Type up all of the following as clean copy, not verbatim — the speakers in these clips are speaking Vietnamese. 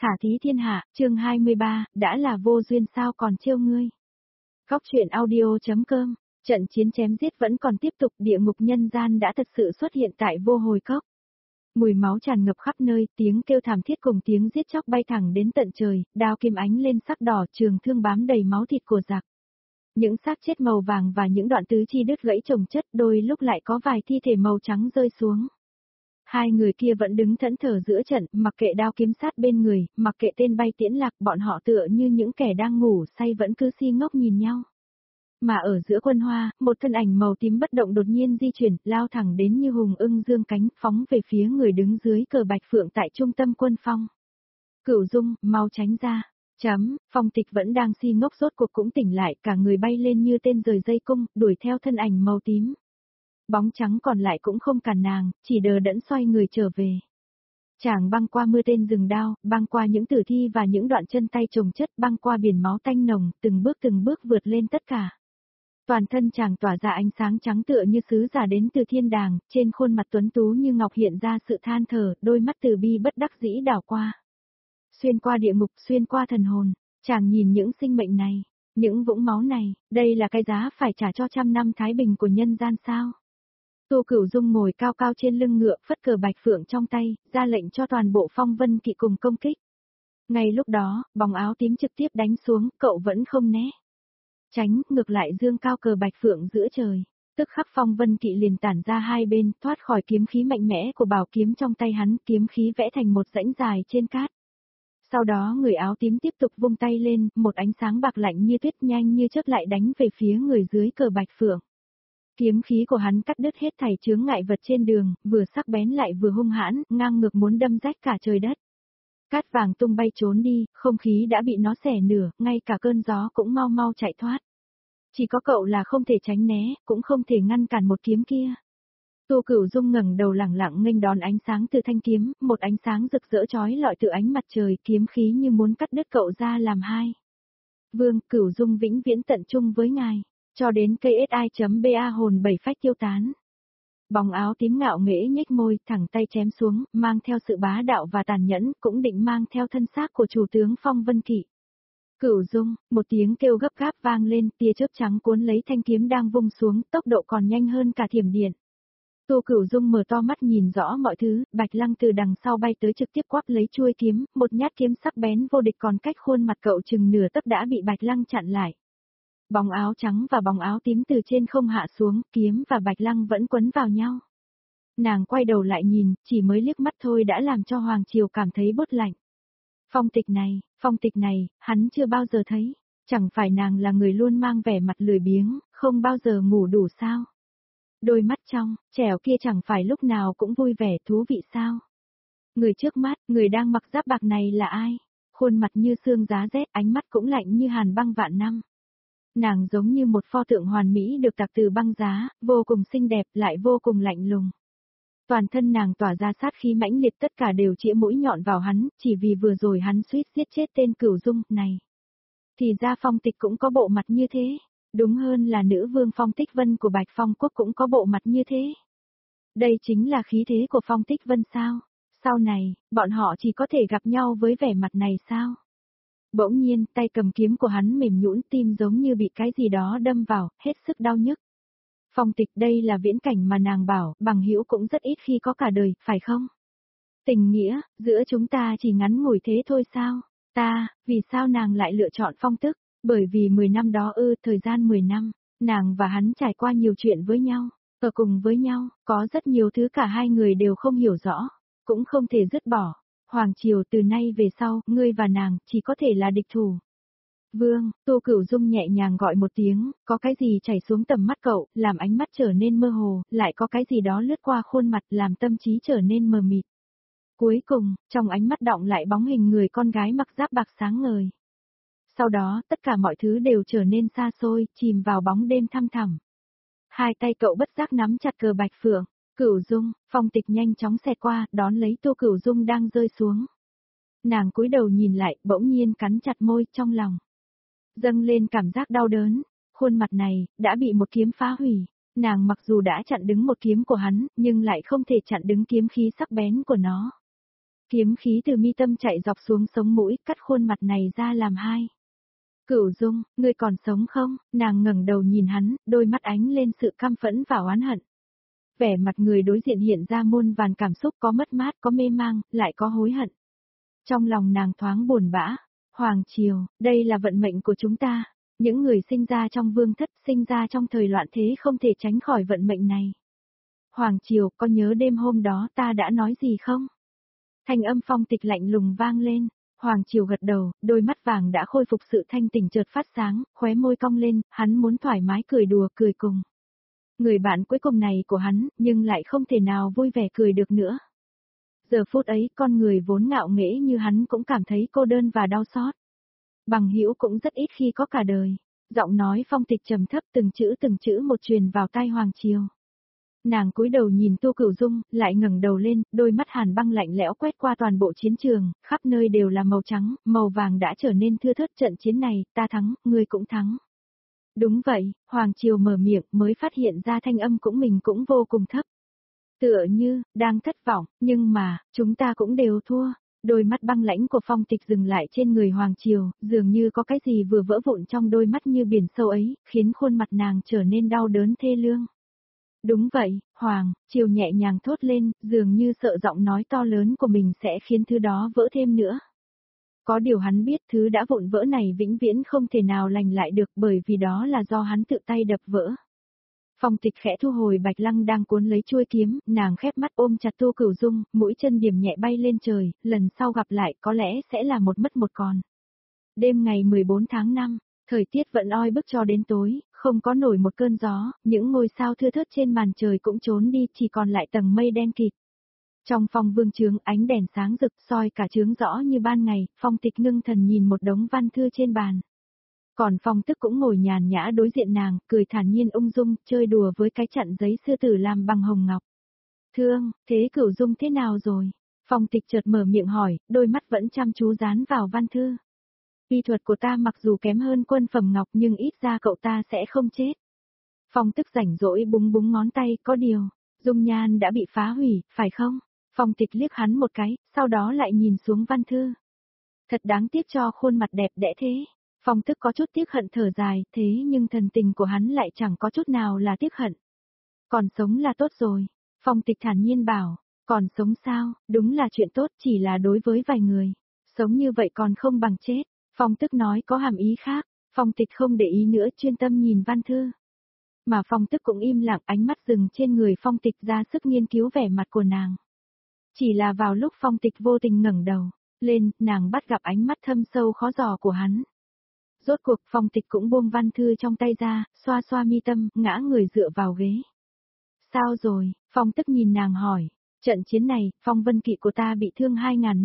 Thả thí thiên hạ, chương 23, đã là vô duyên sao còn trêu ngươi. Góc truyện audio.com, trận chiến chém giết vẫn còn tiếp tục, địa ngục nhân gian đã thật sự xuất hiện tại vô hồi cốc. Mùi máu tràn ngập khắp nơi, tiếng kêu thảm thiết cùng tiếng giết chóc bay thẳng đến tận trời, đao kim ánh lên sắc đỏ, trường thương bám đầy máu thịt của giặc. Những xác chết màu vàng và những đoạn tứ chi đứt gãy chồng chất, đôi lúc lại có vài thi thể màu trắng rơi xuống. Hai người kia vẫn đứng thẫn thờ giữa trận, mặc kệ đao kiếm sát bên người, mặc kệ tên bay tiễn lạc, bọn họ tựa như những kẻ đang ngủ say vẫn cứ si ngốc nhìn nhau. Mà ở giữa quân hoa, một thân ảnh màu tím bất động đột nhiên di chuyển, lao thẳng đến như hùng ưng dương cánh, phóng về phía người đứng dưới cờ bạch phượng tại trung tâm quân phong. Cửu Dung, mau tránh ra. Phong Tịch vẫn đang si ngốc rốt cuộc cũng tỉnh lại, cả người bay lên như tên rời dây cung, đuổi theo thân ảnh màu tím. Bóng trắng còn lại cũng không cản nàng, chỉ đờ đẫn xoay người trở về. Chàng băng qua mưa tên rừng đao, băng qua những tử thi và những đoạn chân tay chồng chất, băng qua biển máu tanh nồng, từng bước vượt lên tất cả. Toàn thân chàng tỏa ra ánh sáng trắng tựa như sứ giả đến từ thiên đàng, trên khuôn mặt tuấn tú như ngọc hiện ra sự than thở, đôi mắt từ bi bất đắc dĩ đảo qua. Xuyên qua địa ngục, xuyên qua thần hồn, chàng nhìn những sinh mệnh này, những vũng máu này, đây là cái giá phải trả cho 100 năm thái bình của nhân gian sao? Tô Cửu Dung ngồi cao cao trên lưng ngựa, phất cờ bạch phượng trong tay, ra lệnh cho toàn bộ phong vân kỵ cùng công kích. Ngay lúc đó, bóng áo tím trực tiếp đánh xuống, cậu vẫn không né. Tránh, ngược lại dương cao cờ bạch phượng giữa trời. Tức khắc phong vân kỵ liền tản ra hai bên, thoát khỏi kiếm khí mạnh mẽ của bảo kiếm trong tay hắn, kiếm khí vẽ thành một rãnh dài trên cát. Sau đó người áo tím tiếp tục vung tay lên, một ánh sáng bạc lạnh như tuyết nhanh như chớp lại đánh về phía người dưới cờ bạch phượng. Kiếm khí của hắn cắt đứt hết thảy chướng ngại vật trên đường, vừa sắc bén lại vừa hung hãn, ngang ngược muốn đâm rách cả trời đất. Cát vàng tung bay trốn đi, không khí đã bị nó xẻ nửa, ngay cả cơn gió cũng mau mau chạy thoát. Chỉ có cậu là không thể tránh né, cũng không thể ngăn cản một kiếm kia. Tô Cửu Dung ngẩng đầu lẳng lặng nghênh đón ánh sáng từ thanh kiếm, một ánh sáng rực rỡ chói lọi từ ánh mặt trời, kiếm khí như muốn cắt đứt cậu ra làm hai. Vương, Cửu Dung vĩnh viễn tận chung với ngài. Cho đến KSI.BA hồn bảy phách tiêu tán. Bóng áo tím ngạo nghễ nhếch môi, thẳng tay chém xuống, mang theo sự bá đạo và tàn nhẫn, cũng định mang theo thân xác của chủ tướng Phong Vân Kỵ. Cửu Dung, một tiếng kêu gấp gáp vang lên, tia chớp trắng cuốn lấy thanh kiếm đang vung xuống, tốc độ còn nhanh hơn cả thiểm điện. Tô Cửu Dung mở to mắt nhìn rõ mọi thứ, Bạch Lăng từ đằng sau bay tới trực tiếp quắp lấy chuôi kiếm, một nhát kiếm sắc bén vô địch còn cách khuôn mặt cậu chừng nửa tấc đã bị Bạch Lăng chặn lại. Bóng áo trắng và bóng áo tím từ trên không hạ xuống, kiếm và Bạch Lăng vẫn quấn vào nhau. Nàng quay đầu lại nhìn, chỉ mới liếc mắt thôi đã làm cho Hoàng Triều cảm thấy bốt lạnh. Phong tịch này, hắn chưa bao giờ thấy, chẳng phải nàng là người luôn mang vẻ mặt lười biếng, không bao giờ ngủ đủ sao? Đôi mắt trong, trẻo kia chẳng phải lúc nào cũng vui vẻ thú vị sao? Người trước mắt, người đang mặc giáp bạc này là ai? Khuôn mặt như xương giá rét, ánh mắt cũng lạnh như hàn băng vạn năm. Nàng giống như một pho tượng hoàn mỹ được tạc từ băng giá, vô cùng xinh đẹp lại vô cùng lạnh lùng. Toàn thân nàng tỏa ra sát khí mãnh liệt, tất cả đều chĩa mũi nhọn vào hắn, chỉ vì vừa rồi hắn suýt giết chết tên Cửu Dung này. Thì ra Phong Tịch cũng có bộ mặt như thế, đúng hơn là nữ vương Phong Tích Vân của Bạch Phong Quốc cũng có bộ mặt như thế. Đây chính là khí thế của Phong Tích Vân sao? Sau này, bọn họ chỉ có thể gặp nhau với vẻ mặt này sao? Bỗng nhiên, tay cầm kiếm của hắn mềm nhũn, tim giống như bị cái gì đó đâm vào, hết sức đau nhức. Phong Tịch, đây là viễn cảnh mà nàng bảo, bằng hữu cũng rất ít khi có cả đời, phải không? Tình nghĩa, giữa chúng ta chỉ ngắn ngủi thế thôi sao? Vì sao nàng lại lựa chọn Phong Tức? Bởi vì 10 năm đó thời gian 10 năm, nàng và hắn trải qua nhiều chuyện với nhau, ở cùng với nhau, có rất nhiều thứ cả hai người đều không hiểu rõ, cũng không thể dứt bỏ. Hoàng Triều từ nay về sau, ngươi và nàng, chỉ có thể là địch thủ. Vương, Tô Cửu Dung nhẹ nhàng gọi một tiếng, có cái gì chảy xuống tầm mắt cậu, làm ánh mắt trở nên mơ hồ, lại có cái gì đó lướt qua khuôn mặt làm tâm trí trở nên mờ mịt. Cuối cùng, trong ánh mắt đọng lại bóng hình người con gái mặc giáp bạc sáng ngời. Sau đó, tất cả mọi thứ đều trở nên xa xôi, chìm vào bóng đêm thăm thẳm. Hai tay cậu bất giác nắm chặt cờ bạch phượng. Cửu Dung, Phong Tịch nhanh chóng xẹt qua, đón lấy Tô Cửu Dung đang rơi xuống. Nàng cúi đầu nhìn lại, bỗng nhiên cắn chặt môi, trong lòng dâng lên cảm giác đau đớn. Khuôn mặt này, đã bị một kiếm phá hủy. Nàng mặc dù đã chặn đứng một kiếm của hắn, nhưng lại không thể chặn đứng kiếm khí sắc bén của nó. Kiếm khí từ mi tâm chạy dọc xuống sống mũi, cắt khuôn mặt này ra làm hai. Cửu Dung, ngươi còn sống không? Nàng ngẩng đầu nhìn hắn, đôi mắt ánh lên sự căm phẫn và oán hận. Vẻ mặt người đối diện hiện ra muôn vàn cảm xúc, có mất mát, có mê mang, lại có hối hận. Trong lòng nàng thoáng buồn bã. Hoàng triều, đây là vận mệnh của chúng ta. Những người sinh ra trong vương thất, sinh ra trong thời loạn thế không thể tránh khỏi vận mệnh này. Hoàng triều, có nhớ đêm hôm đó ta đã nói gì không? Thanh âm Phong Tịch lạnh lùng vang lên. Hoàng triều gật đầu, đôi mắt vàng đã khôi phục sự thanh tỉnh chợt phát sáng, khóe môi cong lên, hắn muốn thoải mái cười đùa cười cùng. Người bạn cuối cùng này của hắn, nhưng lại không thể nào vui vẻ cười được nữa. Giờ phút ấy, con người vốn ngạo nghễ như hắn cũng cảm thấy cô đơn và đau xót. Bằng hữu cũng rất ít khi có cả đời. Giọng nói Phong Tịch trầm thấp từng chữ một truyền vào tai Hoàng triều. Nàng cúi đầu nhìn Tô Cửu Dung, lại ngẩng đầu lên, đôi mắt hàn băng lạnh lẽo quét qua toàn bộ chiến trường, khắp nơi đều là màu trắng, màu vàng đã trở nên thưa thớt. Trận chiến này, ta thắng, ngươi cũng thắng. Đúng vậy, Hoàng triều mở miệng mới phát hiện ra thanh âm mình cũng vô cùng thấp. Tựa như, đang thất vọng, nhưng mà, chúng ta cũng đều thua. Đôi mắt băng lãnh của Phong Tịch dừng lại trên người Hoàng triều, dường như có cái gì vừa vỡ vụn trong đôi mắt như biển sâu ấy, khiến khuôn mặt nàng trở nên đau đớn thê lương. Đúng vậy, Hoàng, triều nhẹ nhàng thốt lên, dường như sợ giọng nói to lớn của mình sẽ khiến thứ đó vỡ thêm nữa. Có điều hắn biết thứ đã vụn vỡ này vĩnh viễn không thể nào lành lại được bởi vì đó là do hắn tự tay đập vỡ. Phong Tịch khẽ thu hồi bạch lăng đang cuốn lấy chuôi kiếm, nàng khép mắt ôm chặt Tô Cửu Dung, mũi chân điểm nhẹ bay lên trời, lần sau gặp lại có lẽ sẽ là một mất một còn. Đêm ngày 14 tháng 5, thời tiết vẫn oi bức cho đến tối, không có nổi một cơn gió, những ngôi sao thưa thớt trên màn trời cũng trốn đi, chỉ còn lại tầng mây đen kịt. Trong phòng vương trướng ánh đèn sáng rực soi cả trướng rõ như ban ngày, Phong Tịch ngưng thần nhìn một đống văn thư trên bàn. Còn Phong Tức cũng ngồi nhàn nhã đối diện nàng, cười thản nhiên ung dung, chơi đùa với cái chặn giấy sư tử làm bằng hồng ngọc. Thương, thế Cửu Dung thế nào rồi? Phong Tịch chợt mở miệng hỏi, đôi mắt vẫn chăm chú dán vào văn thư. Y thuật của ta mặc dù kém hơn Quân Phẩm Ngọc nhưng ít ra cậu ta sẽ không chết. Phong Tức rảnh rỗi búng búng ngón tay, có điều, dung nhan đã bị phá hủy, phải không? Phong Tịch liếc hắn một cái, sau đó lại nhìn xuống văn thư. Thật đáng tiếc cho khuôn mặt đẹp đẽ thế. Phong Tức có chút tiếc hận thở dài, thế nhưng thần tình của hắn lại chẳng có chút nào là tiếc hận. Còn sống là tốt rồi. Phong Tịch thản nhiên bảo, còn sống sao, đúng là chuyện tốt chỉ là đối với vài người. Sống như vậy còn không bằng chết. Phong Tức nói có hàm ý khác, Phong Tịch không để ý nữa chuyên tâm nhìn văn thư. Mà Phong Tức cũng im lặng ánh mắt dừng trên người Phong Tịch ra sức nghiên cứu vẻ mặt của nàng. Chỉ là vào lúc Phong Tịch vô tình ngẩng đầu lên, nàng bắt gặp ánh mắt thâm sâu khó dò của hắn. Rốt cuộc Phong Tịch cũng buông văn thư trong tay ra, xoa xoa mi tâm, ngã người dựa vào ghế. Sao rồi? Phong Tức nhìn nàng hỏi. Trận chiến này, Phong Vân Kỵ của ta bị thương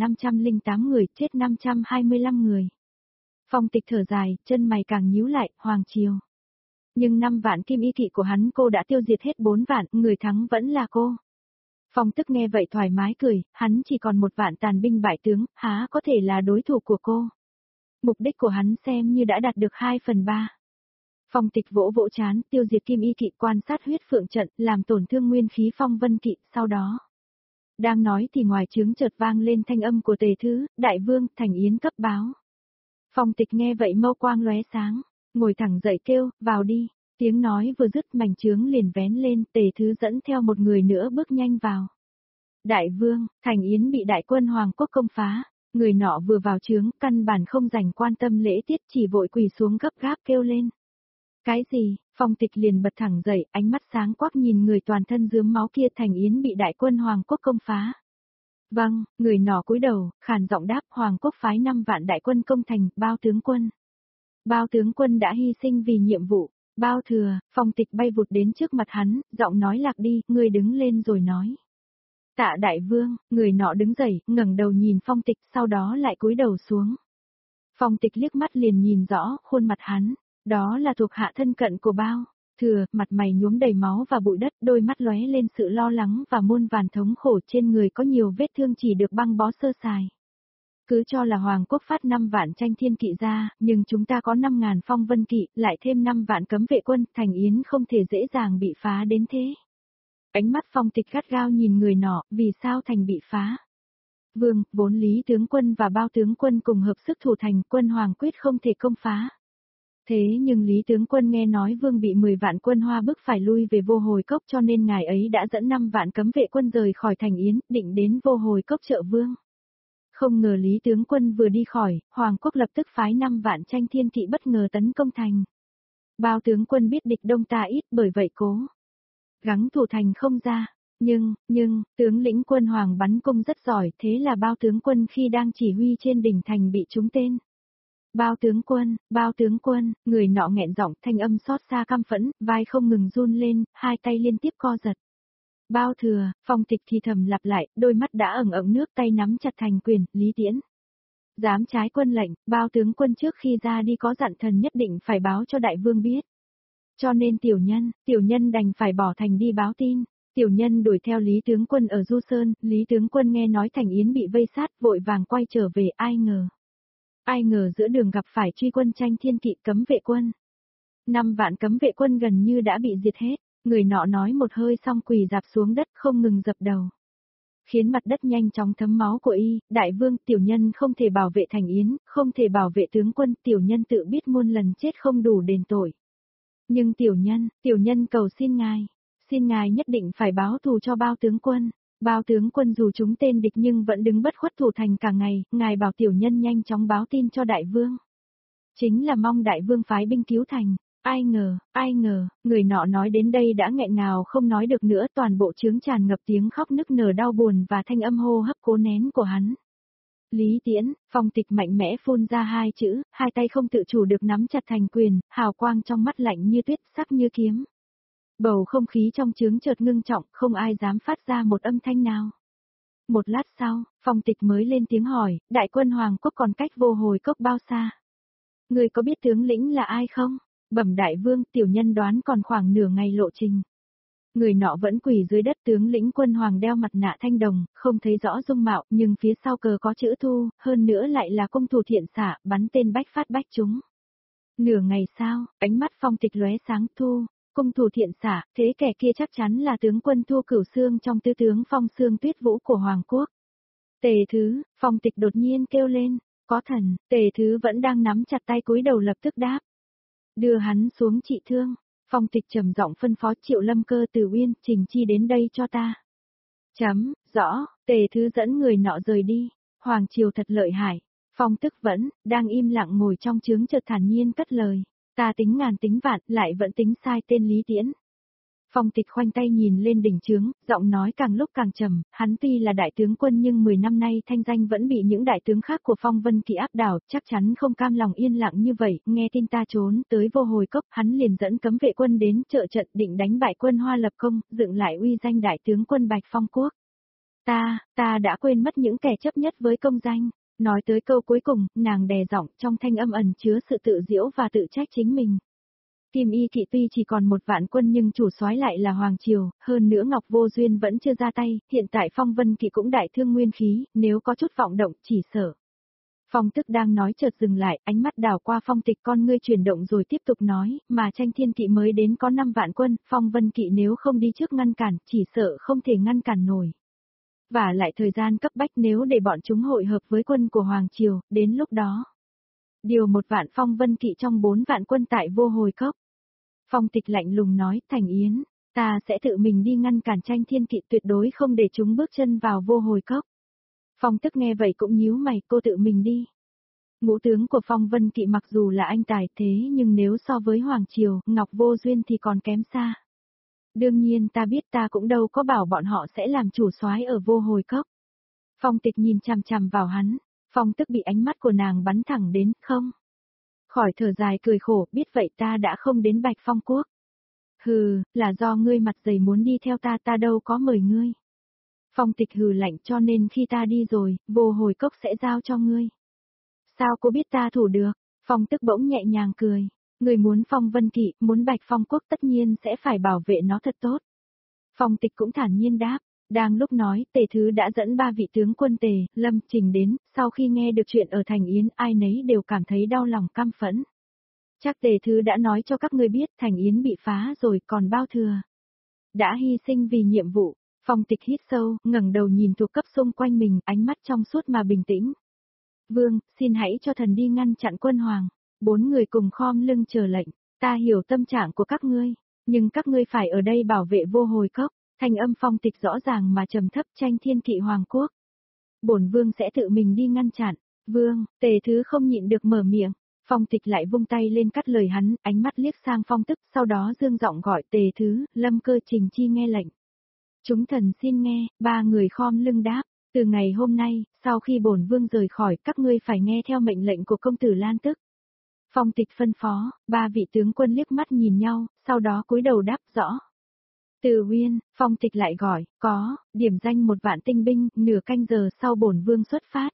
2.508 người, chết 525 người. Phong Tịch thở dài, chân mày càng nhíu lại, Hoàng triều. Nhưng 5 vạn kim y kỵ của hắn cô đã tiêu diệt hết 4 vạn, người thắng vẫn là cô. Phong Tức nghe vậy thoải mái cười, hắn chỉ còn 1 vạn tàn binh bại tướng, há có thể là đối thủ của cô. Mục đích của hắn xem như đã đạt được 2/3. Phong Tịch vỗ vỗ chán, tiêu diệt kim y kỵ quan sát huyết phượng trận, làm tổn thương nguyên khí Phong Vân Kỵ, sau đó. Đang nói thì ngoài trướng chợt vang lên thanh âm của Tề Thứ, Đại Vương, Thành Yến cấp báo. Phong Tịch nghe vậy mâu quang lóe sáng, ngồi thẳng dậy kêu, vào đi. Tiếng nói vừa dứt mảnh trướng liền vén lên, Tề Thứ dẫn theo một người nữa bước nhanh vào. Đại Vương, Thành Yến bị đại quân Hoàng Quốc công phá, người nọ vừa vào trướng, căn bản không dành quan tâm lễ tiết chỉ vội quỳ xuống gấp gáp kêu lên. Cái gì? Phong Tịch liền bật thẳng dậy, ánh mắt sáng quắc nhìn người toàn thân rướm máu kia. Thành Yến bị đại quân Hoàng Quốc công phá. Vâng, người nọ cúi đầu, khàn giọng đáp Hoàng Quốc phái 5 vạn đại quân công thành, bao tướng quân. Bao tướng quân đã hy sinh vì nhiệm vụ. Bao thừa, Phong Tịch bay vụt đến trước mặt hắn, giọng nói lạc đi, người đứng lên rồi nói. Tạ đại vương, người nọ đứng dậy, ngẩng đầu nhìn Phong Tịch, sau đó lại cúi đầu xuống. Phong Tịch liếc mắt liền nhìn rõ khuôn mặt hắn, đó là thuộc hạ thân cận của Bao thừa, mặt mày nhuốm đầy máu và bụi đất, đôi mắt lóe lên sự lo lắng và muôn vàn thống khổ, trên người có nhiều vết thương chỉ được băng bó sơ sài. Cứ cho là Hoàng Quốc phát 5 vạn tranh thiên kỵ ra, nhưng chúng ta có 5.000 Phong Vân Kỵ, lại thêm 5 vạn cấm vệ quân, Thành Yến không thể dễ dàng bị phá đến thế. Ánh mắt Phong Tịch gắt gao nhìn người nọ, vì sao thành bị phá? Vương, vốn Lý tướng quân và Bao tướng quân cùng hợp sức thủ thành, quân Hoàng quyết không thể công phá. Thế nhưng Lý tướng quân nghe nói Vương bị 10 vạn quân Hoa bức phải lui về Vô Hồi Cốc, cho nên ngài ấy đã dẫn 5 vạn cấm vệ quân rời khỏi thành Yến, định đến Vô Hồi Cốc trợ Vương. Không ngờ Lý tướng quân vừa đi khỏi, Hoàng quốc lập tức phái 5 vạn tranh thiên kỵ bất ngờ tấn công thành. Bao tướng quân biết địch đông ta ít, bởi vậy cố gắng thủ thành không ra. Nhưng, tướng lĩnh quân Hoàng bắn cung rất giỏi, thế là Bao tướng quân khi đang chỉ huy trên đỉnh thành bị trúng tên. Bao tướng quân, người nọ nghẹn giọng, thanh âm xót xa căm phẫn, vai không ngừng run lên, hai tay liên tiếp co giật. Bao thừa, Phong Tịch thì thầm lặp lại, đôi mắt đã ẩn ẩn nước, tay nắm chặt thành quyền, Lý Tiễn. Dám trái quân lệnh, Bao tướng quân trước khi ra đi có dặn thần nhất định phải báo cho đại vương biết. Cho nên tiểu nhân đành phải bỏ thành đi báo tin. Tiểu nhân đuổi theo Lý tướng quân ở Du Sơn, Lý tướng quân nghe nói thành Yến bị vây sát, vội vàng quay trở về, ai ngờ giữa đường gặp phải truy quân tranh thiên kỵ cấm vệ quân. 5 vạn cấm vệ quân gần như đã bị diệt hết, người nọ nói một hơi xong quỳ rạp xuống đất không ngừng dập đầu. Khiến mặt đất nhanh chóng thấm máu của y, đại vương, tiểu nhân không thể bảo vệ thành Yến, không thể bảo vệ tướng quân, tiểu nhân tự biết muôn lần chết không đủ đền tội. Nhưng tiểu nhân cầu xin ngài nhất định phải báo thù cho Bao tướng quân. Bao tướng quân dù trúng tên địch nhưng vẫn đứng bất khuất thủ thành cả ngày, ngài bảo tiểu nhân nhanh chóng báo tin cho đại vương. Chính là mong đại vương phái binh cứu thành, ai ngờ, người nọ nói đến đây đã nghẹn ngào không nói được nữa, toàn bộ trướng tràn ngập tiếng khóc nức nở đau buồn và thanh âm hô hấp cố nén của hắn. Lý Tiễn, Phong Tịch mạnh mẽ phun ra 2 chữ, hai tay không tự chủ được nắm chặt thành quyền, hào quang trong mắt lạnh như tuyết, sắc như kiếm. Bầu không khí trong trướng chợt ngưng trọng, không ai dám phát ra một âm thanh nào. Một lát sau, Phong Tịch mới lên tiếng hỏi, đại quân Hoàng quốc còn cách Vô Hồi Cốc bao xa? Người có biết tướng lĩnh là ai không? Bẩm đại vương, tiểu nhân đoán còn khoảng nửa ngày lộ trình. Người nọ vẫn quỳ dưới đất, tướng lĩnh quân Hoàng đeo mặt nạ thanh đồng, không thấy rõ dung mạo, nhưng phía sau cờ có chữ Thu, hơn nữa lại là công thủ thiện xạ, bắn tên bách phát bách trúng. Nửa ngày sau, ánh mắt Phong Tịch lóe sáng, Thu, công thủ thiện xạ, thế kẻ kia chắc chắn là tướng quân Thu Cửu Xương trong tứ tướng Phong Xương Tuyết Vũ của Hoàng quốc. Tề Thứ, Phong Tịch đột nhiên kêu lên, có thần, Tề Thứ vẫn đang nắm chặt tay cúi đầu lập tức đáp. Đưa hắn xuống trị thương. Phong Tịch trầm giọng phân phó Triệu Lâm Cơ từ Uyên, Trình Chi đến đây cho ta. Rõ, Tề Thứ dẫn người nọ rời đi. Hoàng triều thật lợi hại. Phong Tức vẫn đang im lặng ngồi trong trướng chợt thản nhiên cất lời. Ta tính ngàn tính vạn, lại vẫn tính sai tên Lý Tiễn. Phong Tịch khoanh tay nhìn lên đỉnh trướng, giọng nói càng lúc càng trầm, hắn tuy là đại tướng quân nhưng 10 năm nay thanh danh vẫn bị những đại tướng khác của Phong Vân Kỵ áp đảo, chắc chắn không cam lòng yên lặng như vậy, nghe tin ta trốn tới Vô Hồi Cốc, hắn liền dẫn cấm vệ quân đến trợ trận định đánh bại quân Hoa lập công, dựng lại uy danh đại tướng quân Bạch Phong quốc. Ta đã quên mất những kẻ chấp nhất với công danh. Nói tới câu cuối cùng, nàng đè giọng, trong thanh âm ẩn chứa sự tự giễu và tự trách chính mình. Kim Y Kỵ tuy chỉ còn 1 vạn quân nhưng chủ soái lại là Hoàng triều, hơn nữa Ngọc Vô Duyên vẫn chưa ra tay, hiện tại Phong Vân Kỵ cũng đại thương nguyên khí, nếu có chút vọng động chỉ sợ. Phong Tức đang nói chợt dừng lại, ánh mắt đảo qua Phong Tịch, con ngươi chuyển động rồi tiếp tục nói, mà tranh thiên kỵ mới đến có 5 vạn quân, Phong Vân Kỵ nếu không đi trước ngăn cản, chỉ sợ không thể ngăn cản nổi. Và lại thời gian cấp bách nếu để bọn chúng hội hợp với quân của Hoàng triều, đến lúc đó. Điều 1 vạn Phong Vân Kỵ trong 4 vạn quân tại Vô Hồi Cốc. Phong Tịch lạnh lùng nói, Thành Yến, ta sẽ tự mình đi ngăn cản tranh thiên kỵ, tuyệt đối không để chúng bước chân vào Vô Hồi Cốc. Phong Tức nghe vậy cũng nhíu mày, cô tự mình đi. Ngũ tướng của Phong Vân Kỵ mặc dù là anh tài thế nhưng nếu so với Hoàng triều, Ngọc Vô Duyên thì còn kém xa. Đương nhiên ta biết, ta cũng đâu có bảo bọn họ sẽ làm chủ soái ở Vô Hồi Cốc. Phong Tịch nhìn chằm chằm vào hắn, Phong Tức bị ánh mắt của nàng bắn thẳng đến, không. Khỏi thở dài cười khổ, biết vậy ta đã không đến Bạch Phong quốc. Hừ, là do ngươi mặt dày muốn đi theo ta, ta đâu có mời ngươi. Phong Tịch hừ lạnh, cho nên khi ta đi rồi, Vô Hồi Cốc sẽ giao cho ngươi. Sao cô biết ta thủ được? Phong Tức bỗng nhẹ nhàng cười. Người muốn Phong Vân Kỵ, muốn Bạch Phong quốc tất nhiên sẽ phải bảo vệ nó thật tốt. Phong Tịch cũng thản nhiên đáp. Đang lúc nói, Tề Thứ đã dẫn 3 vị tướng quân Tề, Lâm, Trình đến, sau khi nghe được chuyện ở Thành Yến, ai nấy đều cảm thấy đau lòng căm phẫn. Chắc Tề Thứ đã nói cho các ngươi biết Thành Yến bị phá rồi, còn Bao thừa đã hy sinh vì nhiệm vụ. Phong Tịch hít sâu, ngẩng đầu nhìn thuộc cấp xung quanh mình, ánh mắt trong suốt mà bình tĩnh. Vương, xin hãy cho thần đi ngăn chặn quân hoàng. 4 người cùng khom lưng chờ lệnh. Ta hiểu tâm trạng của các ngươi, nhưng các ngươi phải ở đây bảo vệ vô hồi cốc. Thanh âm Phong Tịch rõ ràng mà trầm thấp, tranh thiên kỵ hoàng quốc. Bổn vương sẽ tự mình đi ngăn chặn. Vương, Tề Thứ không nhịn được mở miệng. Phong Tịch lại vung tay lên cắt lời hắn, ánh mắt liếc sang Phong Tức, sau đó dương giọng gọi Tề Thứ, Lâm Cơ, Trình Chi nghe lệnh. Chúng thần xin nghe. 3 người khom lưng đáp. Từ ngày hôm nay, sau khi bổn vương rời khỏi, các ngươi phải nghe theo mệnh lệnh của công tử Lan Tức. Phong Tịch phân phó. 3 vị tướng quân liếc mắt nhìn nhau, sau đó cúi đầu đáp rõ. Từ Uyên, Phong Tịch lại gọi, có, điểm danh 1 vạn tinh binh, nửa canh giờ sau bổn vương xuất phát.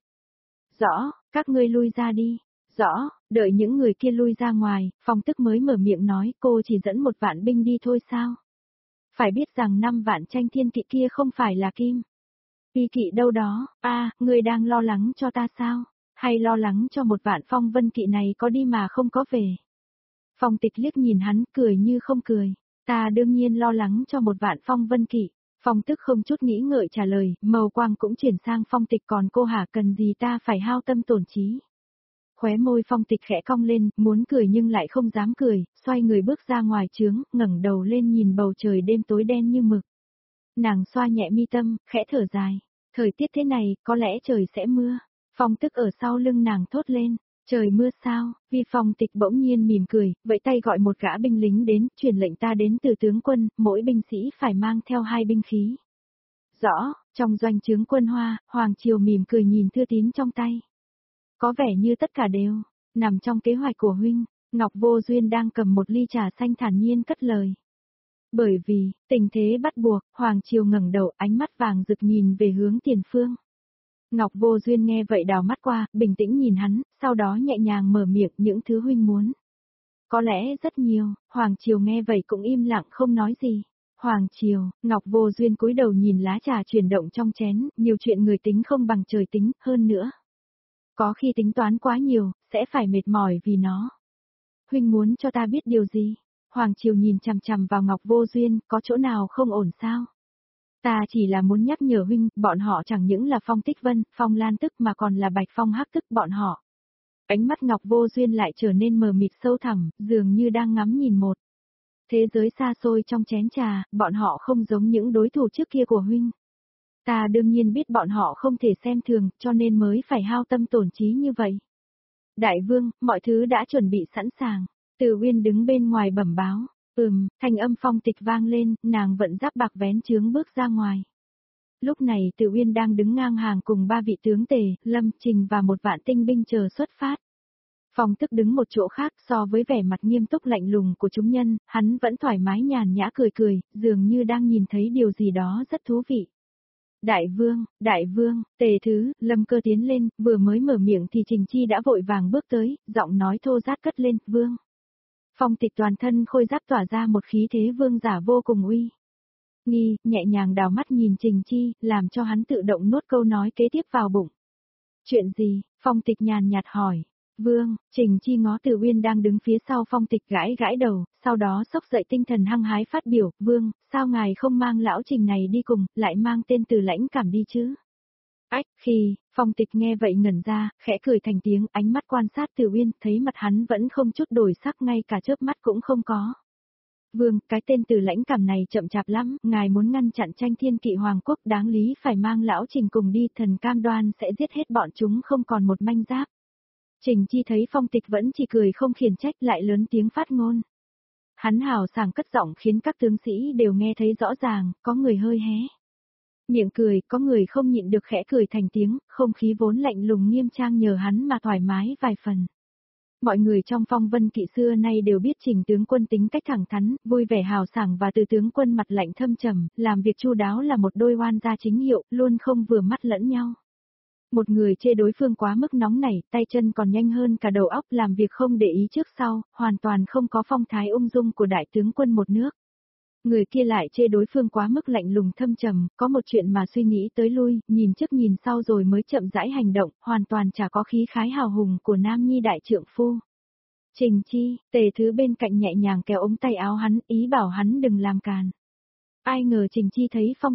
Rõ, các ngươi lui ra đi. Rõ, đợi những người kia lui ra ngoài, Phong Tức mới mở miệng nói, cô chỉ dẫn 1 vạn binh đi thôi sao? Phải biết rằng 5 vạn tranh thiên kỵ kia không phải là kim. Phi kỵ đâu đó, ngươi đang lo lắng cho ta sao? Hay lo lắng cho 1 vạn phong vân kỵ này có đi mà không có về? Phong Tịch liếc nhìn hắn, cười như không cười. Ta đương nhiên lo lắng cho 1 vạn phong vân kỵ. Phong Tức không chút nghĩ ngợi trả lời, màu quang cũng chuyển sang Phong Tịch, còn cô hả, cần gì ta phải hao tâm tổn trí. Khóe môi Phong Tịch khẽ cong lên, muốn cười nhưng lại không dám cười, xoay người bước ra ngoài trướng, ngẩng đầu lên nhìn bầu trời đêm tối đen như mực. Nàng xoa nhẹ mi tâm, khẽ thở dài. Thời tiết thế này, có lẽ trời sẽ mưa. Phong Tức ở sau lưng nàng thốt lên. Trời mưa sao? Vì Phong Tịch bỗng nhiên mỉm cười, vẫy tay gọi 1 gã binh lính đến, truyền lệnh ta đến từ tướng quân, mỗi binh sĩ phải mang theo 2 binh khí. Rõ, trong doanh trướng quân Hoa, Hoàng Triều mỉm cười nhìn thư tín trong tay. Có vẻ như tất cả đều nằm trong kế hoạch của huynh. Ngọc Vô Duyên đang cầm 1 ly trà xanh thản nhiên cất lời. Bởi vì, tình thế bắt buộc, Hoàng Triều ngẩng đầu, ánh mắt vàng rực nhìn về hướng tiền phương. Ngọc Vô Duyên nghe vậy đào mắt qua, bình tĩnh nhìn hắn, sau đó nhẹ nhàng mở miệng, những thứ huynh muốn. Có lẽ rất nhiều. Hoàng Triều nghe vậy cũng im lặng không nói gì. Hoàng Triều, Ngọc Vô Duyên cúi đầu nhìn lá trà chuyển động trong chén, nhiều chuyện người tính không bằng trời tính, hơn nữa. Có khi tính toán quá nhiều, sẽ phải mệt mỏi vì nó. Huynh muốn cho ta biết điều gì? Hoàng Triều nhìn chằm chằm vào Ngọc Vô Duyên, có chỗ nào không ổn sao? Ta chỉ là muốn nhắc nhở huynh, bọn họ chẳng những là Phong Tích Vân, Phong Lan Tức mà còn là Bạch Phong Hắc Tức bọn họ. Ánh mắt Ngọc Vô Duyên lại trở nên mờ mịt sâu thẳm, dường như đang ngắm nhìn một thế giới xa xôi trong chén trà, bọn họ không giống những đối thủ trước kia của huynh. Ta đương nhiên biết bọn họ không thể xem thường, cho nên mới phải hao tâm tổn trí như vậy. Đại vương, mọi thứ đã chuẩn bị sẵn sàng. Từ Uyên đứng bên ngoài bẩm báo. Thanh âm Phong Tịch vang lên, nàng vận giáp bạc vén chướng bước ra ngoài. Lúc này Từ Uyên đang đứng ngang hàng cùng 3 vị tướng Tề, Lâm, Trình và 1 vạn tinh binh chờ xuất phát. Phong Tức đứng một chỗ khác, so với vẻ mặt nghiêm túc lạnh lùng của chúng nhân, hắn vẫn thoải mái nhàn nhã cười cười, dường như đang nhìn thấy điều gì đó rất thú vị. Đại vương, Tề Thứ, Lâm Cơ tiến lên, vừa mới mở miệng thì Trình Chi đã vội vàng bước tới, giọng nói thô rát cất lên, vương. Phong Tịch toàn thân khôi giáp tỏa ra một khí thế vương giả vô cùng uy nghi, nhẹ nhàng đào mắt nhìn Trình Chi, làm cho hắn tự động nuốt câu nói kế tiếp vào bụng. Chuyện gì? Phong Tịch nhàn nhạt hỏi. Vương, Trình Chi ngó Từ Uyên đang đứng phía sau Phong Tịch gãi gãi đầu, sau đó xốc dậy tinh thần hăng hái phát biểu, vương, sao ngài không mang lão Trình này đi cùng, lại mang tên Từ Lãnh Cảm đi chứ? Khi Phong Tịch nghe vậy ngẩn ra, khẽ cười thành tiếng, ánh mắt quan sát Từ Uyên, thấy mặt hắn vẫn không chút đổi sắc, ngay cả chớp mắt cũng không có. Vương, cái tên Từ Lãnh Cảm này chậm chạp lắm, ngài muốn ngăn chặn tranh thiên kỵ hoàng quốc, đáng lý phải mang lão Trình cùng đi, thần cam đoan sẽ giết hết bọn chúng không còn một manh giáp. Trình Chi thấy Phong Tịch vẫn chỉ cười không khiển trách, lại lớn tiếng phát ngôn. Hắn hào sảng cất giọng khiến các tướng sĩ đều nghe thấy rõ ràng, có người hơi hé miệng cười, có người không nhịn được khẽ cười thành tiếng, không khí vốn lạnh lùng nghiêm trang nhờ hắn mà thoải mái vài phần. Mọi người trong Phong Vân Kỵ xưa nay đều biết Trình tướng quân tính cách thẳng thắn, vui vẻ hào sảng, và Từ tướng quân mặt lạnh thâm trầm, làm việc chu đáo là một đôi oan gia chính hiệu, luôn không vừa mắt lẫn nhau. Một người chê đối phương quá mức nóng nảy, tay chân còn nhanh hơn cả đầu óc, làm việc không để ý trước sau, hoàn toàn không có phong thái ung dung của đại tướng quân một nước. Người kia lại chê đối phương quá mức lạnh lùng thâm trầm, có một chuyện mà suy nghĩ tới lui, nhìn trước nhìn sau rồi mới chậm rãi hành động, hoàn toàn chả có khí khái hào hùng của nam nhi đại trượng phu. Trình Chi, Tề Thứ bên cạnh nhẹ nhàng kéo ống tay áo hắn, ý bảo hắn đừng làm càn. Ai ngờ Trình Chi thấy Phong Tịch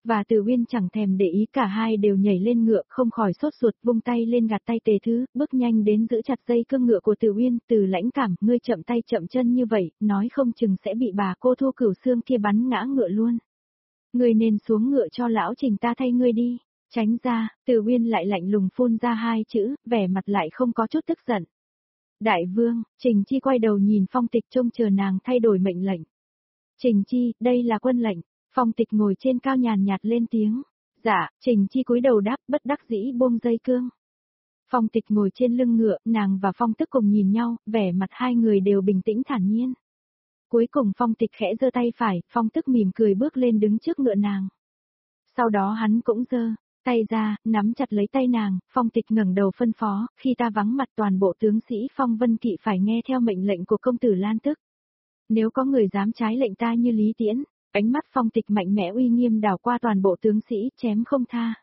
Và Từ Uyên chẳng thèm để ý, cả hai đều nhảy lên ngựa, không khỏi sốt ruột, vung tay lên gạt tay Tề Thứ, bước nhanh đến giữ chặt dây cương ngựa của Từ Uyên. Từ Lãnh Cảm, ngươi chậm tay chậm chân như vậy, nói không chừng sẽ bị bà cô Thu Cửu Xương kia bắn ngã ngựa luôn. Ngươi nên xuống ngựa cho lão Trình ta thay ngươi đi. Tránh ra. Từ Uyên lại lạnh lùng phun ra hai chữ, vẻ mặt lại không có chút tức giận. Đại vương. Trình Chi quay đầu nhìn Phong Tịch trông chờ nàng thay đổi mệnh lệnh. Trình Chi, đây là quân lệnh. Phong Tịch ngồi trên cao nhàn nhạt lên tiếng. Dạ. Trình Chi cúi đầu đáp, bất đắc dĩ buông dây cương. Phong Tịch ngồi trên lưng ngựa, nàng và Phong Tức cùng nhìn nhau, vẻ mặt hai người đều bình tĩnh thản nhiên. Cuối cùng Phong Tịch khẽ giơ tay phải, Phong Tức mỉm cười bước lên đứng trước ngựa nàng. Sau đó hắn cũng giơ tay ra, nắm chặt lấy tay nàng. Phong Tịch ngẩng đầu phân phó, khi ta vắng mặt toàn bộ tướng sĩ Phong Vân Kỵ phải nghe theo mệnh lệnh của công tử Lan Tức. Nếu có người dám trái lệnh ta như Lý Tiễn, ánh mắt Phong Tịch mạnh mẽ uy nghiêm đảo qua toàn bộ tướng sĩ, chém không tha.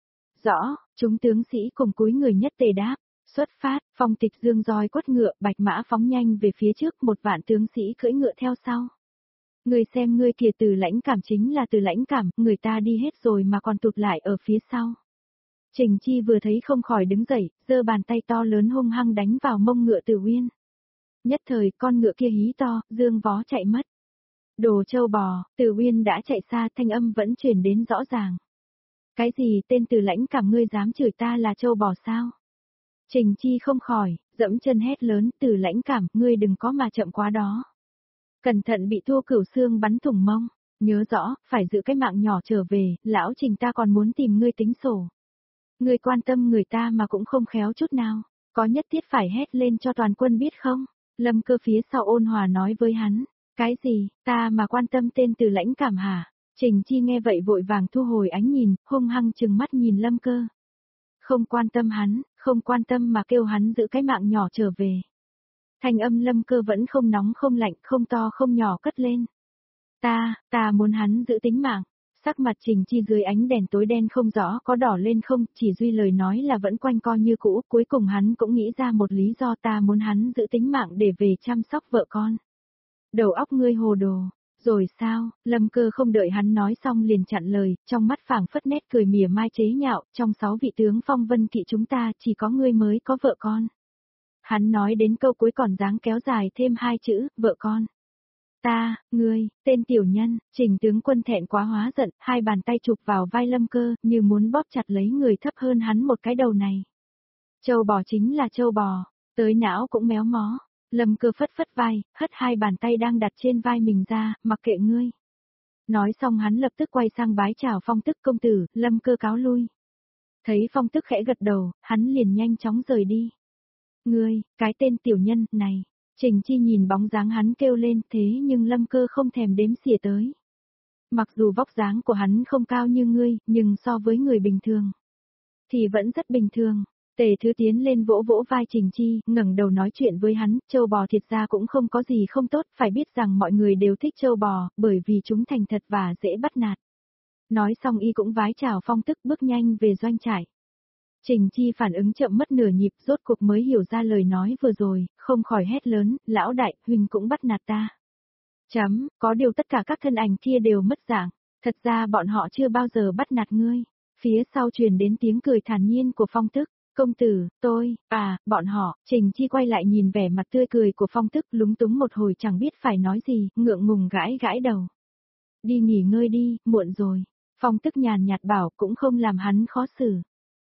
Rõ. Chúng tướng sĩ cùng cúi người nhất tề đáp. Xuất phát. Phong Tịch dương roi quất ngựa, bạch mã phóng nhanh về phía trước, 1.000 tướng sĩ cưỡi ngựa theo sau. Người xem ngươi kìa, Từ Lãnh Cảm chính là Từ Lãnh Cảm, người ta đi hết rồi mà còn tụt lại ở phía sau. Trình Chi vừa thấy không khỏi đứng dậy, giơ bàn tay to lớn hung hăng đánh vào mông ngựa Từ Uyên. Nhất thời, con ngựa kia hí to, dương vó chạy mất. Đồ trâu bò. Từ Uyên đã chạy xa, thanh âm vẫn truyền đến rõ ràng. Cái gì, tên Từ Lãnh Cảm ngươi dám chửi ta là trâu bò sao? Trình Chi không khỏi, dẫm chân hét lớn, Từ Lãnh Cảm, ngươi đừng có mà chậm quá đó. Cẩn thận bị Thu Cửu Xương bắn thủng mông, nhớ rõ, phải giữ cái mạng nhỏ trở về, lão Trình ta còn muốn tìm ngươi tính sổ. Ngươi quan tâm người ta mà cũng không khéo chút nào, có nhất thiết phải hét lên cho toàn quân biết không? Lâm Cơ phía sau ôn hòa nói với hắn, cái gì, ta mà quan tâm tên Từ Lãnh Cảm hả? Trình Chi nghe vậy vội vàng thu hồi ánh nhìn, hung hăng trừng mắt nhìn Lâm Cơ. Không quan tâm hắn, không quan tâm mà kêu hắn giữ cái mạng nhỏ trở về. Thanh âm Lâm Cơ vẫn không nóng không lạnh, không to không nhỏ cất lên. Ta muốn hắn giữ tính mạng. Sắc mặt Trình Chi dưới ánh đèn tối đen không rõ có đỏ lên không, chỉ duy lời nói là vẫn quanh co như cũ, cuối cùng hắn cũng nghĩ ra một lý do, ta muốn hắn giữ tính mạng để về chăm sóc vợ con. Đầu óc ngươi hồ đồ. Rồi sao? Lâm Cơ không đợi hắn nói xong liền chặn lời, trong mắt phảng phất nét cười mỉa mai chế nhạo, trong 6 vị tướng Phong Vân Kỵ chúng ta chỉ có ngươi mới có vợ con. Hắn nói đến câu cuối còn dáng kéo dài thêm 2 chữ, vợ con. Ngươi, tên tiểu nhân. Trình tướng quân thẹn quá hóa giận, 2 bàn tay chụp vào vai Lâm Cơ, như muốn bóp chặt lấy người thấp hơn hắn một cái đầu này. Châu bò chính là châu bò, tới não cũng méo mó. Lâm Cơ phất phất vai, hất 2 bàn tay đang đặt trên vai mình ra, mặc kệ ngươi. Nói xong hắn lập tức quay sang bái chào Phong Tức công tử, Lâm Cơ cáo lui. Thấy Phong Tức khẽ gật đầu, hắn liền nhanh chóng rời đi. Ngươi, cái tên tiểu nhân này. Trình Chi nhìn bóng dáng hắn kêu lên, thế nhưng Lâm Cơ không thèm đếm xỉa tới. Mặc dù vóc dáng của hắn không cao như ngươi, nhưng so với người bình thường thì vẫn rất bình thường. Tề Thứ tiến lên vỗ vỗ vai Trình Chi, ngẩng đầu nói chuyện với hắn, châu bò thiệt ra cũng không có gì không tốt, phải biết rằng mọi người đều thích châu bò, bởi vì chúng thành thật và dễ bắt nạt. Nói xong y cũng vái chào Phong Tức bước nhanh về doanh trại. Trình Chi phản ứng chậm mất nửa nhịp, rốt cuộc mới hiểu ra lời nói vừa rồi, không khỏi hét lớn, lão đại, huynh cũng bắt nạt ta. Có điều tất cả các thân ảnh kia đều mất dạng, thật ra bọn họ chưa bao giờ bắt nạt ngươi. Phía sau truyền đến tiếng cười thản nhiên của Phong Tức, công tử, bọn họ. Trình Chi quay lại nhìn vẻ mặt tươi cười của Phong Tức, lúng túng một hồi chẳng biết phải nói gì, ngượng ngùng gãi gãi đầu. Đi nghỉ ngơi đi, muộn rồi. Phong Tức nhàn nhạt bảo, cũng không làm hắn khó xử.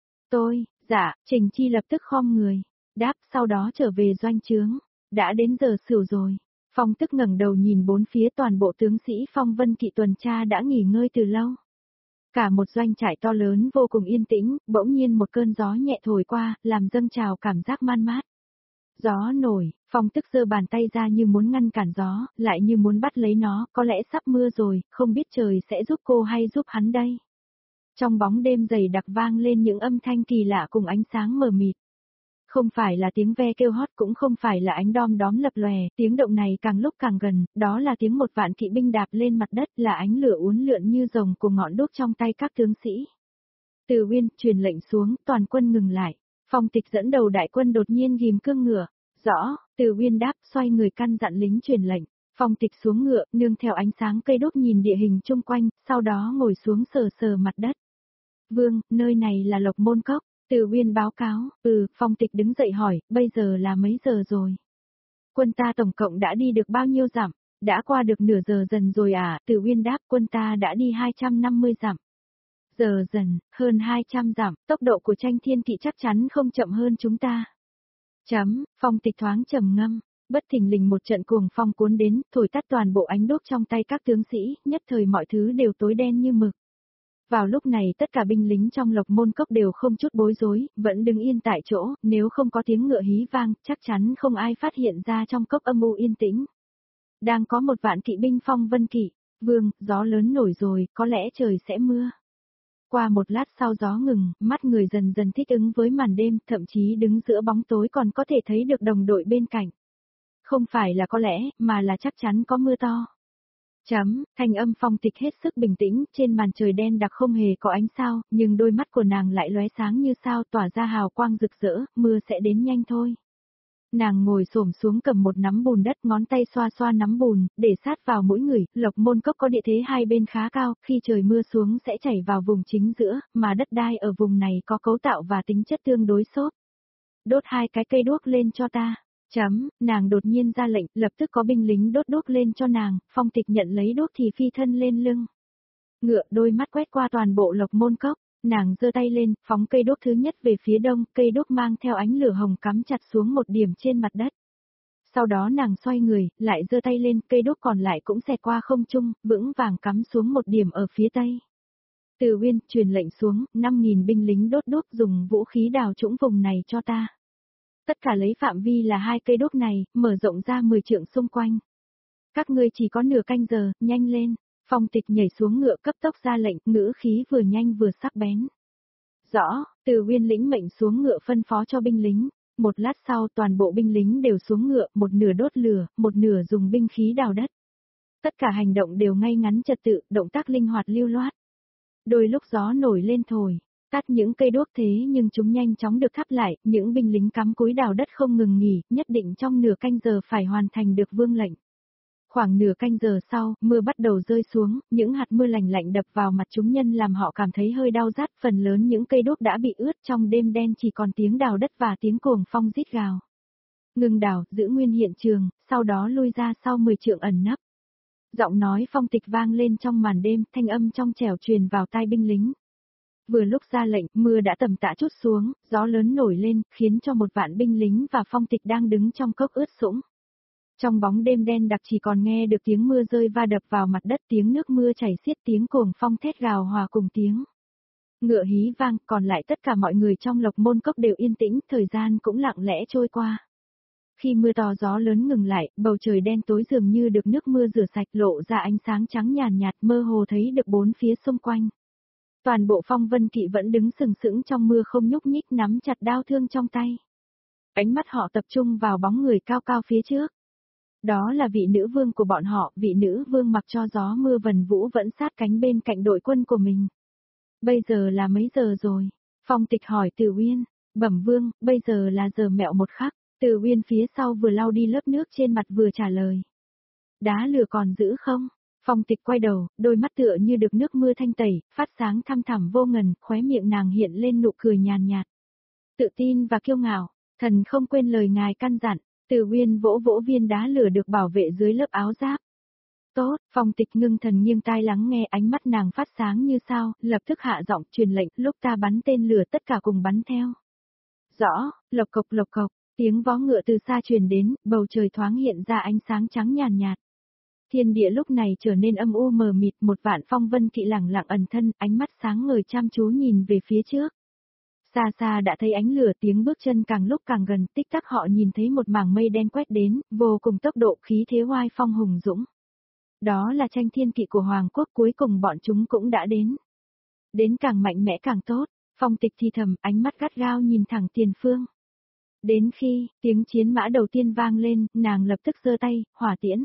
Dạ. Trình Chi lập tức khom người, đáp, sau đó trở về doanh trướng. Đã đến giờ sửu rồi. Phong Tức ngẩng đầu nhìn bốn phía, toàn bộ tướng sĩ Phong Vân Kỵ tuần tra đã nghỉ ngơi từ lâu. Cả một doanh trại to lớn vô cùng yên tĩnh, bỗng nhiên một cơn gió nhẹ thổi qua, làm dâng trào cảm giác man mát. Gió nổi. Phong Tức giơ bàn tay ra như muốn ngăn cản gió, lại như muốn bắt lấy nó, có lẽ sắp mưa rồi, không biết trời sẽ giúp cô hay giúp hắn đây. Trong bóng đêm dày đặc vang lên những âm thanh kỳ lạ cùng ánh sáng mờ mịt. Không phải là tiếng ve kêu hót, cũng không phải là ánh đom đóm lập lòe, tiếng động này càng lúc càng gần, đó là tiếng 1.000 kỵ binh đạp lên mặt đất, là ánh lửa uốn lượn như rồng của ngọn đuốc trong tay các tướng sĩ. Từ Uyên truyền lệnh xuống, toàn quân ngừng lại. Phong Tịch dẫn đầu đại quân đột nhiên ghim cương ngựa. Rõ. Từ Uyên đáp, xoay người căn dặn lính truyền lệnh. Phong Tịch xuống ngựa, nương theo ánh sáng cây đốt nhìn địa hình chung quanh, sau đó ngồi xuống sờ sờ mặt đất. Vương, nơi này là Lộc Môn Cốc, Từ Uyên báo cáo, Phong Tịch đứng dậy hỏi, bây giờ là mấy giờ rồi? Quân ta tổng cộng đã đi được bao nhiêu dặm? Đã qua được nửa giờ dần rồi à? Từ Uyên đáp, quân ta đã đi 250 dặm. Giờ dần, hơn 200 dặm, tốc độ của Tranh Thiên Kỵ chắc chắn không chậm hơn chúng ta. Phong Tịch thoáng trầm ngâm, bất thình lình một trận cuồng phong cuốn đến, thổi tắt toàn bộ ánh đuốc trong tay các tướng sĩ, nhất thời mọi thứ đều tối đen như mực. Vào lúc này tất cả binh lính trong Lộc Môn Cốc đều không chút bối rối, vẫn đứng yên tại chỗ, nếu không có tiếng ngựa hí vang, chắc chắn không ai phát hiện ra trong cốc âm u yên tĩnh. Đang có một vạn kỵ binh phong vân kỵ, Vương, gió lớn nổi rồi, có lẽ trời sẽ mưa. Qua một lát sau gió ngừng, mắt người dần dần thích ứng với màn đêm, thậm chí đứng giữa bóng tối còn có thể thấy được đồng đội bên cạnh. Không phải là có lẽ, mà là chắc chắn có mưa to. Thanh âm Phong Tịch hết sức bình tĩnh, trên màn trời đen đặc không hề có ánh sao, nhưng đôi mắt của nàng lại lóe sáng như sao tỏa ra hào quang rực rỡ, mưa sẽ đến nhanh thôi. Nàng ngồi xổm xuống cầm một nắm bùn đất, ngón tay xoa xoa nắm bùn, để sát vào mỗi người. Lộc Môn Cốc có địa thế hai bên khá cao, khi trời mưa xuống sẽ chảy vào vùng chính giữa, mà đất đai ở vùng này có cấu tạo và tính chất tương đối xốp. Đốt hai cái cây đuốc lên cho ta. Nàng đột nhiên ra lệnh, lập tức có binh lính đốt đuốc lên cho nàng, Phong Tịch nhận lấy đuốc thì phi thân lên lưng. Ngựa, đôi mắt quét qua toàn bộ Lộc Môn Cốc, nàng giơ tay lên, phóng cây đuốc thứ nhất về phía đông, cây đuốc mang theo ánh lửa hồng cắm chặt xuống một điểm trên mặt đất. Sau đó nàng xoay người, lại giơ tay lên, cây đuốc còn lại cũng xẹt qua không trung, vững vàng cắm xuống một điểm ở phía tây. Từ Uyên, truyền lệnh xuống, 5.000 binh lính đốt đuốc dùng vũ khí đào trũng vùng này cho ta. Tất cả lấy phạm vi là hai cây đuốc này, mở rộng ra 10 trượng xung quanh. Các ngươi chỉ có nửa canh giờ, nhanh lên. Phong Tịch nhảy xuống ngựa cấp tốc ra lệnh, ngữ khí vừa nhanh vừa sắc bén. Rõ, Từ Uyên lĩnh mệnh xuống ngựa phân phó cho binh lính. Một lát sau toàn bộ binh lính đều xuống ngựa, một nửa đốt lửa, một nửa dùng binh khí đào đất. Tất cả hành động đều ngay ngắn trật tự, động tác linh hoạt lưu loát. Đôi lúc gió nổi lên thổi, tắt những cây đuốc thế nhưng chúng nhanh chóng được thắp lại, những binh lính cắm cúi đào đất không ngừng nghỉ, nhất định trong nửa canh giờ phải hoàn thành được vương lệnh. Khoảng nửa canh giờ sau, mưa bắt đầu rơi xuống, những hạt mưa lạnh lạnh đập vào mặt chúng nhân làm họ cảm thấy hơi đau rát, phần lớn những cây đuốc đã bị ướt, trong đêm đen chỉ còn tiếng đào đất và tiếng cuồng phong rít gào. Ngừng đào, giữ nguyên hiện trường, sau đó lui ra sau 10 trượng ẩn nấp. Giọng nói Phong Tịch vang lên trong màn đêm, thanh âm trong trẻo truyền vào tai binh lính. Vừa lúc ra lệnh, mưa đã tầm tã trút xuống, gió lớn nổi lên, khiến cho một vạn binh lính và Phong Tịch đang đứng trong cốc ướt sũng. Trong bóng đêm đen đặc chỉ còn nghe được tiếng mưa rơi va đập vào mặt đất, tiếng nước mưa chảy xiết, tiếng cuồng phong thét gào hòa cùng tiếng ngựa hí vang, còn lại tất cả mọi người trong Lộc Môn Cốc đều yên tĩnh, thời gian cũng lặng lẽ trôi qua. Khi mưa to gió lớn ngừng lại, bầu trời đen tối dường như được nước mưa rửa sạch, lộ ra ánh sáng trắng nhàn nhạt, mơ hồ thấy được bốn phía xung quanh. Toàn bộ phong vân kỵ vẫn đứng sừng sững trong mưa không nhúc nhích, nắm chặt đao thương trong tay. Ánh mắt họ tập trung vào bóng người cao cao phía trước. Đó là vị nữ vương của bọn họ, vị nữ vương mặc cho gió mưa vần vũ vẫn sát cánh bên cạnh đội quân của mình. Bây giờ là mấy giờ rồi? Phong Tịch hỏi Từ Uyên. Bẩm vương, bây giờ là giờ mẹo một khắc. Từ Uyên phía sau vừa lau đi lớp nước trên mặt vừa trả lời. Đá lửa còn giữ không? Phong Tịch quay đầu, đôi mắt tựa như được nước mưa thanh tẩy, phát sáng thăm thẳm vô ngần, khóe miệng nàng hiện lên nụ cười nhàn nhạt. Tự tin và kiêu ngạo, thần không quên lời ngài căn dặn. Từ Uyên vỗ vỗ viên đá lửa được bảo vệ dưới lớp áo giáp. Tốt, Phong Tịch ngưng thần nghiêng tai lắng nghe, ánh mắt nàng phát sáng như sao, lập tức hạ giọng truyền lệnh, lúc ta bắn tên lửa tất cả cùng bắn theo. Rõ, lộc cộc, tiếng vó ngựa từ xa truyền đến, bầu trời thoáng hiện ra ánh sáng trắng nhàn nhạt. Thiên địa lúc này trở nên âm u mờ mịt, một vạn phong vân kỵ lẳng lặng ẩn thân, ánh mắt sáng ngời chăm chú nhìn về phía trước. Xa xa đã thấy ánh lửa, tiếng bước chân càng lúc càng gần, tích tắc họ nhìn thấy một mảng mây đen quét đến, vô cùng tốc độ, khí thế oai phong hùng dũng. Đó là Tranh Thiên Kỵ của Hoàng Quốc, cuối cùng bọn chúng cũng đã đến. Đến càng mạnh mẽ càng tốt, Phong Tịch thì thầm, ánh mắt gắt gao nhìn thẳng tiền phương. Đến khi, tiếng chiến mã đầu tiên vang lên, nàng lập tức giơ tay, hỏa tiễn.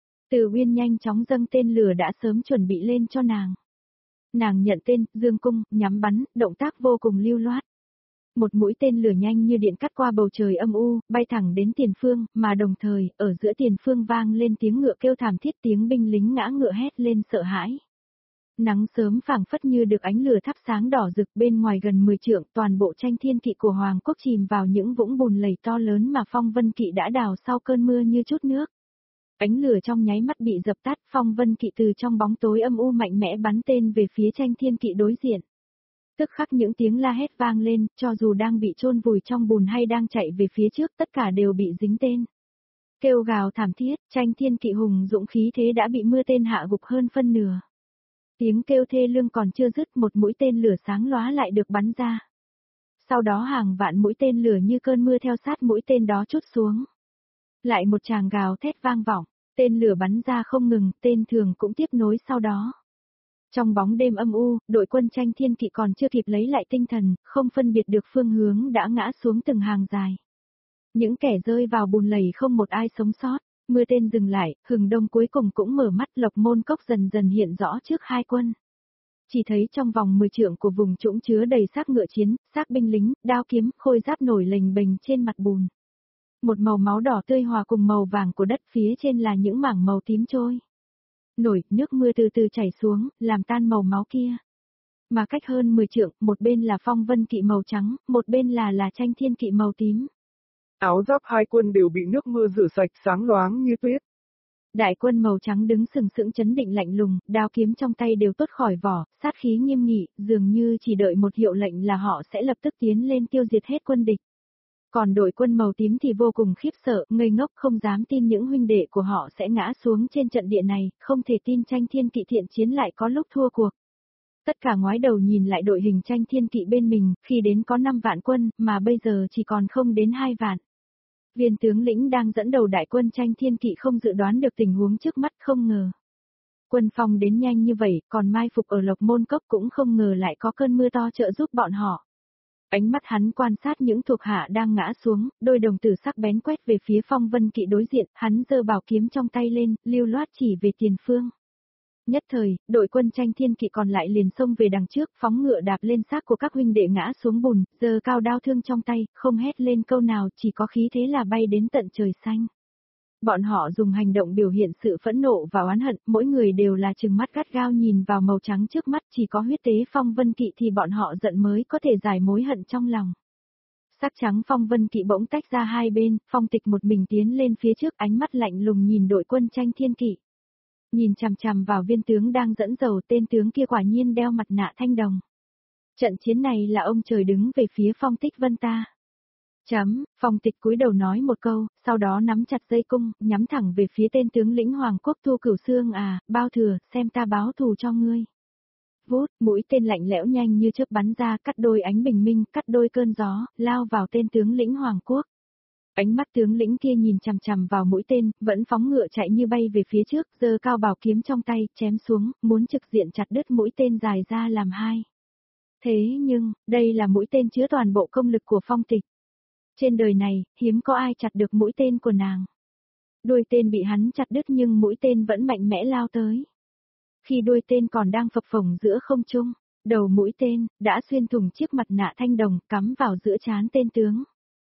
Từ Uyên nhanh chóng dâng tên lửa đã sớm chuẩn bị lên cho nàng. Nàng nhận tên, dương cung, nhắm bắn, động tác vô cùng lưu loát. Một mũi tên lửa nhanh như điện cắt qua bầu trời âm u, bay thẳng đến Tiền Phương, mà đồng thời, ở giữa Tiền Phương vang lên tiếng ngựa kêu thảm thiết, tiếng binh lính ngã ngựa hét lên sợ hãi. Nắng sớm phảng phất như được ánh lửa thắp sáng đỏ rực, bên ngoài gần 10 trượng, toàn bộ tranh thiên kỵ của Hoàng quốc chìm vào những vũng bùn lầy to lớn mà Phong Vân Kỵ đã đào sau cơn mưa như chút nước. Ánh lửa trong nháy mắt bị dập tắt, Phong Vân Kỵ từ trong bóng tối âm u mạnh mẽ bắn tên về phía tranh thiên kỵ đối diện. Tức khắc những tiếng la hét vang lên, cho dù đang bị chôn vùi trong bùn hay đang chạy về phía trước, tất cả đều bị dính tên. Kêu gào thảm thiết, tranh thiên kỵ hùng dũng khí thế đã bị mưa tên hạ gục hơn phân nửa. Tiếng kêu thê lương còn chưa dứt, một mũi tên lửa sáng lóa lại được bắn ra. Sau đó hàng vạn mũi tên lửa như cơn mưa theo sát mũi tên đó trút xuống. Lại một tràng gào thét vang vọng, tên lửa bắn ra không ngừng, tên thường cũng tiếp nối sau đó. Trong bóng đêm âm u, đội quân tranh thiên kỵ còn chưa kịp lấy lại tinh thần, không phân biệt được phương hướng đã ngã xuống từng hàng dài. Những kẻ rơi vào bùn lầy không một ai sống sót, mưa tên dừng lại, Hừng Đông cuối cùng cũng mở mắt, Lộc Môn Cốc dần dần hiện rõ trước hai quân. Chỉ thấy trong vòng 10 trượng của vùng trũng chứa đầy xác ngựa chiến, xác binh lính, đao kiếm, khôi giáp nổi lềnh bềnh trên mặt bùn. Một màu máu đỏ tươi hòa cùng màu vàng của đất, phía trên là những mảng màu tím trôi nổi, nước mưa từ từ chảy xuống, làm tan màu máu kia. Mà cách hơn 10 trượng, một bên là Phong Vân Kỵ màu trắng, một bên là tranh thiên kỵ màu tím. Áo giáp hai quân đều bị nước mưa rửa sạch, sáng loáng như tuyết. Đại quân màu trắng đứng sừng sững chấn định lạnh lùng, đao kiếm trong tay đều tuốt khỏi vỏ, sát khí nghiêm nghị, dường như chỉ đợi một hiệu lệnh là họ sẽ lập tức tiến lên tiêu diệt hết quân địch. Còn đội quân màu tím thì vô cùng khiếp sợ, ngây ngốc không dám tin những huynh đệ của họ sẽ ngã xuống trên trận địa này, không thể tin tranh thiên kỵ thiện chiến lại có lúc thua cuộc. Tất cả ngoái đầu nhìn lại đội hình tranh thiên kỵ bên mình, khi đến có 5 vạn quân, mà bây giờ chỉ còn không đến 2 vạn. Viên tướng lĩnh đang dẫn đầu đại quân tranh thiên kỵ không dự đoán được tình huống trước mắt, không ngờ. Quân Phong đến nhanh như vậy, còn mai phục ở Lộc Môn Cốc cũng không ngờ lại có cơn mưa to trợ giúp bọn họ. Ánh mắt hắn quan sát những thuộc hạ đang ngã xuống, đôi đồng tử sắc bén quét về phía Phong Vân Kỵ đối diện, hắn giơ bảo kiếm trong tay lên, lưu loát chỉ về tiền phương. Nhất thời, đội quân tranh thiên kỵ còn lại liền xông về đằng trước, phóng ngựa đạp lên xác của các huynh đệ ngã xuống bùn, giơ cao đao thương trong tay, không hét lên câu nào, chỉ có khí thế là bay đến tận trời xanh. Bọn họ dùng hành động biểu hiện sự phẫn nộ và oán hận, mỗi người đều là trừng mắt gắt gao nhìn vào màu trắng trước mắt, chỉ có huyết tế Phong Vân Kỵ thì bọn họ giận mới có thể giải mối hận trong lòng. Sắc trắng Phong Vân Kỵ bỗng tách ra hai bên, Phong Tịch một mình tiến lên phía trước, ánh mắt lạnh lùng nhìn đội quân tranh thiên kỵ. Nhìn chằm chằm vào viên tướng đang dẫn đầu, tên tướng kia quả nhiên đeo mặt nạ thanh đồng. Trận chiến này là ông trời đứng về phía Phong Tích Vân ta. Phong Tịch cúi đầu nói một câu, sau đó nắm chặt dây cung, nhắm thẳng về phía tên tướng lĩnh Hoàng quốc Thu Cửu Xương à, bao thừa, xem ta báo thù cho ngươi. Vút, mũi tên lạnh lẽo nhanh như chớp bắn ra, cắt đôi ánh bình minh, cắt đôi cơn gió, lao vào tên tướng lĩnh Hoàng quốc. Ánh mắt tướng lĩnh kia nhìn chằm chằm vào mũi tên, vẫn phóng ngựa chạy như bay về phía trước, giơ cao bảo kiếm trong tay, chém xuống, muốn trực diện chặt đứt mũi tên dài ra làm hai. Thế nhưng, đây là mũi tên chứa toàn bộ công lực của Phong Tịch. Trên đời này, hiếm có ai chặt được mũi tên của nàng. Đuôi tên bị hắn chặt đứt nhưng mũi tên vẫn mạnh mẽ lao tới. Khi đuôi tên còn đang phập phồng giữa không trung, đầu mũi tên đã xuyên thủng chiếc mặt nạ thanh đồng, cắm vào giữa trán tên tướng.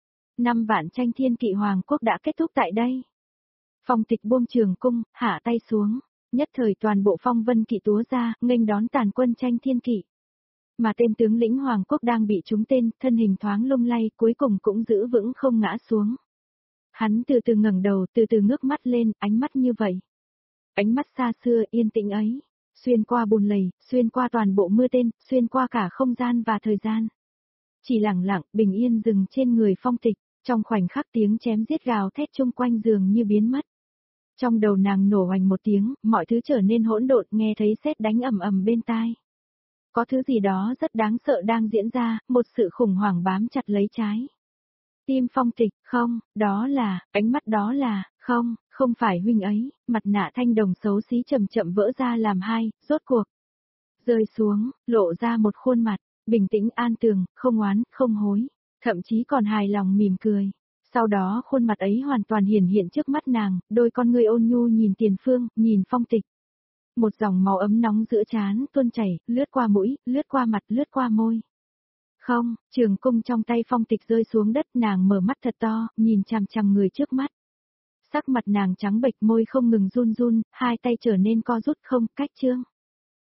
5 vạn tranh thiên kỵ Hoàng quốc đã kết thúc tại đây. Phong Tịch buông trường cung, hạ tay xuống, nhất thời toàn bộ Phong Vân Kỵ túa ra, nghênh đón tàn quân tranh thiên kỵ. Mà tên tướng lĩnh Hoàng quốc đang bị trúng tên, thân hình thoáng lung lay, cuối cùng cũng giữ vững không ngã xuống. Hắn từ từ ngẩng đầu, từ từ ngước mắt lên, ánh mắt như vậy. Ánh mắt xa xưa, yên tĩnh ấy, xuyên qua bùn lầy, xuyên qua toàn bộ mưa tên, xuyên qua cả không gian và thời gian. Chỉ lặng lặng, bình yên dừng trên người Phong Tịch, trong khoảnh khắc tiếng chém giết gào thét chung quanh dường như biến mất. Trong đầu nàng nổ hoành một tiếng, mọi thứ trở nên hỗn độn, nghe thấy sét đánh ầm ầm bên tai. Có thứ gì đó rất đáng sợ đang diễn ra, một sự khủng hoảng bám chặt lấy trái tim Phong Tịch, không, đó là, ánh mắt đó là, không phải huynh ấy, mặt nạ thanh đồng xấu xí chậm chậm vỡ ra làm hai, rốt cuộc. Rơi xuống, lộ ra một khuôn mặt, bình tĩnh an tường, không oán, không hối, thậm chí còn hài lòng mỉm cười. Sau đó khuôn mặt ấy hoàn toàn hiển hiện trước mắt nàng, đôi con ngươi ôn nhu nhìn tiền phương, nhìn Phong Tịch. Một dòng máu ấm nóng giữa trán tuôn chảy, lướt qua mũi, lướt qua mặt, lướt qua môi. Không, trường cung trong tay phong tịch rơi xuống đất, nàng mở mắt thật to, nhìn chằm chằm người trước mắt. Sắc mặt nàng trắng bệch, môi không ngừng run run, hai tay trở nên co rút, không, cách trương.